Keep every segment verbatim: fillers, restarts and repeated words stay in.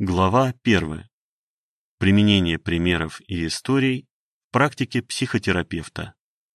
Глава первая. Применение примеров и историй в практике психотерапевта.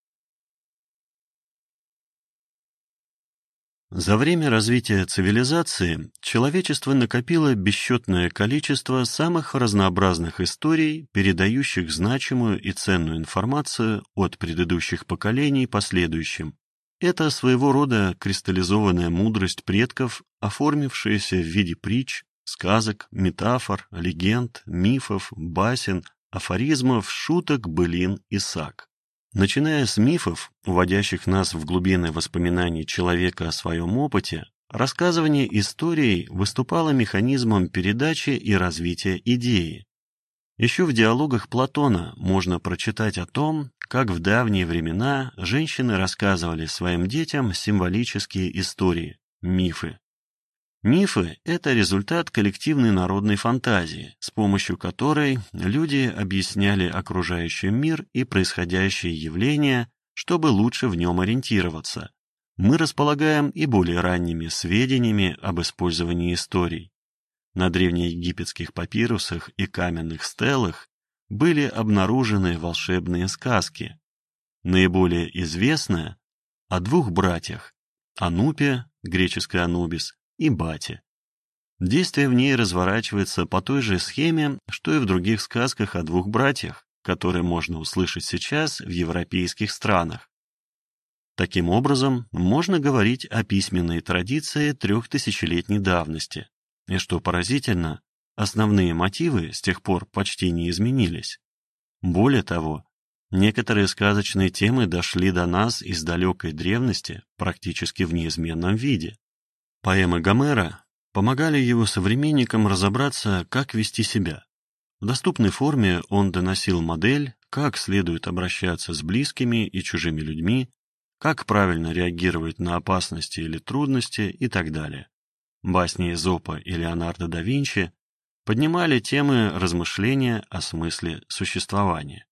За время развития цивилизации человечество накопило бесчетное количество самых разнообразных историй, передающих значимую и ценную информацию от предыдущих поколений последующим. Это своего рода кристаллизованная мудрость предков, оформившаяся в виде притч, сказок, метафор, легенд, мифов, басен, афоризмов, шуток, былин и саг. Начиная с мифов, уводящих нас в глубины воспоминаний человека о своем опыте, рассказывание историй выступало механизмом передачи и развития идеи. Еще в диалогах Платона можно прочитать о том, как в давние времена женщины рассказывали своим детям символические истории, мифы. Мифы – это результат коллективной народной фантазии, с помощью которой люди объясняли окружающий мир и происходящие явления, чтобы лучше в нем ориентироваться. Мы располагаем и более ранними сведениями об использовании историй. На древнеегипетских папирусах и каменных стелах были обнаружены волшебные сказки. Наиболее известная – о двух братьях – Анубе, греческий Анубис, и Бате. Действие в ней разворачивается по той же схеме, что и в других сказках о двух братьях, которые можно услышать сейчас в европейских странах. Таким образом, можно говорить о письменной традиции трехтысячелетней давности. И что поразительно, основные мотивы с тех пор почти не изменились. Более того, некоторые сказочные темы дошли до нас из далекой древности практически в неизменном виде. Поэмы Гомера помогали его современникам разобраться, как вести себя. В доступной форме он доносил модель, как следует обращаться с близкими и чужими людьми, как правильно реагировать на опасности или трудности и так далее. Басни Эзопа и Леонардо да Винчи поднимали темы размышления о смысле существования.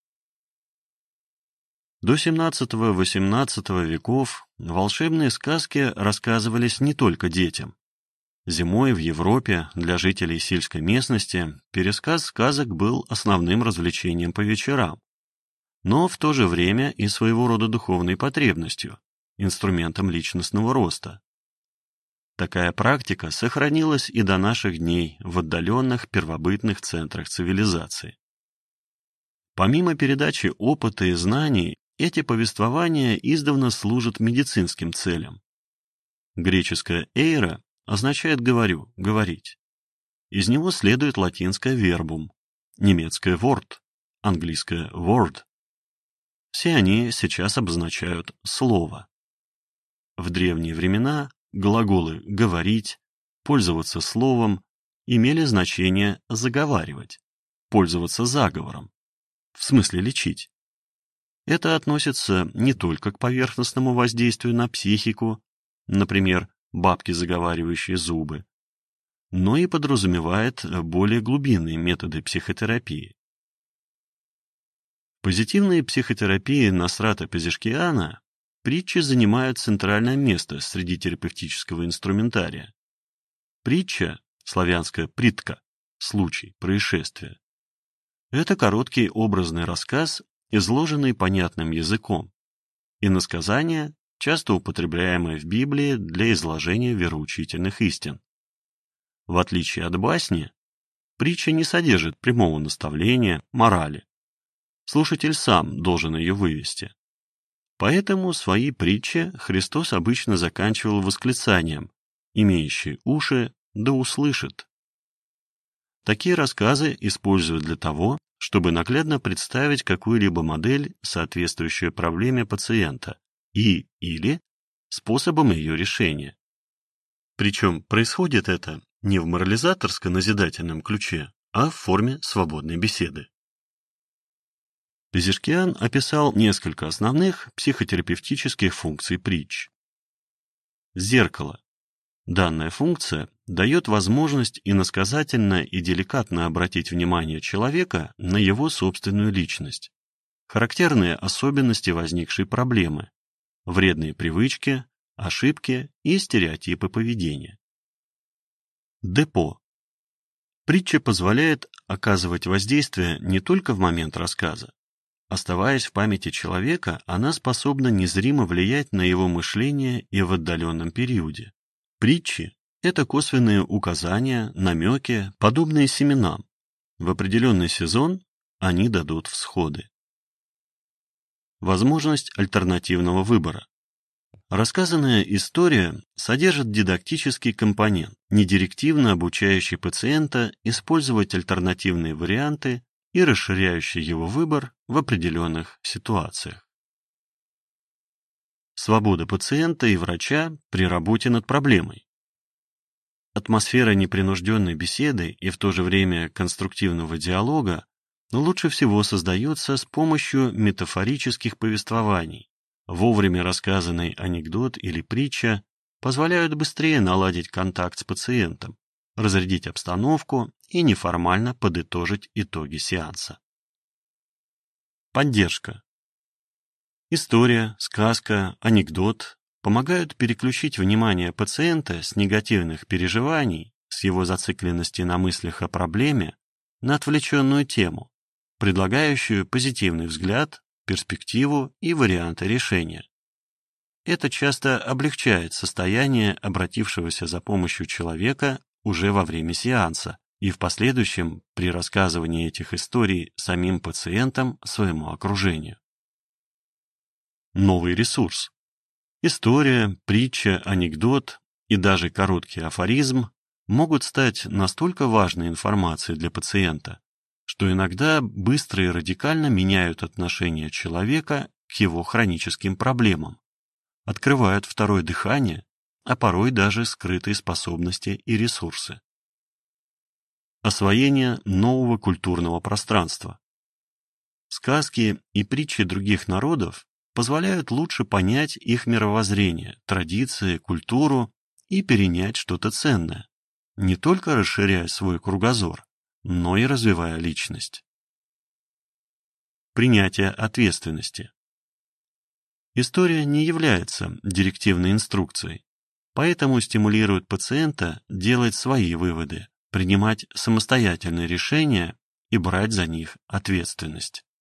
До семнадцатого-восемнадцатого веков волшебные сказки рассказывались не только детям. Зимой в Европе для жителей сельской местности пересказ сказок был основным развлечением по вечерам, но в то же время и своего рода духовной потребностью, инструментом личностного роста. Такая практика сохранилась и до наших дней в отдаленных первобытных центрах цивилизации. Помимо передачи опыта и знаний, эти повествования издавна служат медицинским целям. Греческое «эйра» означает «говорю», «говорить». Из него следует латинское «verbum», немецкое «wort», английское «word». Все они сейчас обозначают «слово». В древние времена глаголы «говорить», «пользоваться словом» имели значение «заговаривать», «пользоваться заговором», в смысле лечить. Это относится не только к поверхностному воздействию на психику, например, бабки, заговаривающие зубы, но и подразумевает более глубинные методы психотерапии. В позитивной психотерапии Насрата Пезешкиана притчи занимают центральное место среди терапевтического инструментария. Притча, славянская притка, случай, происшествие, это короткий образный рассказ, изложенный понятным языком, иносказание, часто употребляемое в Библии для изложения вероучительных истин. В отличие от басни, притча не содержит прямого наставления, морали. Слушатель сам должен ее вывести. Поэтому свои притчи Христос обычно заканчивал восклицанием: «Имеющий уши, да услышит». Такие рассказы используют для того, чтобы наглядно представить какую-либо модель, соответствующую проблеме пациента, и или способом ее решения. Причем происходит это не в морализаторско-назидательном ключе, а в форме свободной беседы. Пезешкиан описал несколько основных психотерапевтических функций притч. Зеркало. Данная функция дает возможность иносказательно и деликатно обратить внимание человека на его собственную личность, характерные особенности возникшей проблемы, вредные привычки, ошибки и стереотипы поведения. Депо. Притча позволяет оказывать воздействие не только в момент рассказа. Оставаясь в памяти человека, она способна незримо влиять на его мышление и в отдаленном периоде. Притчи – это косвенные указания, намеки, подобные семенам. В определенный сезон они дадут всходы. Возможность альтернативного выбора. Рассказанная история содержит дидактический компонент, недирективно обучающий пациента использовать альтернативные варианты и расширяющий его выбор в определенных ситуациях. Свобода пациента и врача при работе над проблемой. Атмосфера непринужденной беседы и в то же время конструктивного диалога лучше всего создается с помощью метафорических повествований. Вовремя рассказанный анекдот или притча позволяют быстрее наладить контакт с пациентом, разрядить обстановку и неформально подытожить итоги сеанса. Поддержка. История, сказка, анекдот помогают переключить внимание пациента с негативных переживаний, с его зацикленности на мыслях о проблеме, на отвлеченную тему, предлагающую позитивный взгляд, перспективу и варианты решения. Это часто облегчает состояние обратившегося за помощью человека уже во время сеанса и в последующем при рассказывании этих историй самим пациентам своему окружению. Новый ресурс. История, притча, анекдот и даже короткий афоризм могут стать настолько важной информацией для пациента, что иногда быстро и радикально меняют отношение человека к его хроническим проблемам, открывают второе дыхание, а порой даже скрытые способности и ресурсы. Освоение нового культурного пространства. Сказки и притчи других народов позволяют лучше понять их мировоззрение, традиции, культуру и перенять что-то ценное, не только расширяя свой кругозор, но и развивая личность. Принятие ответственности. История не является директивной инструкцией, поэтому стимулирует пациента делать свои выводы, принимать самостоятельные решения и брать за них ответственность.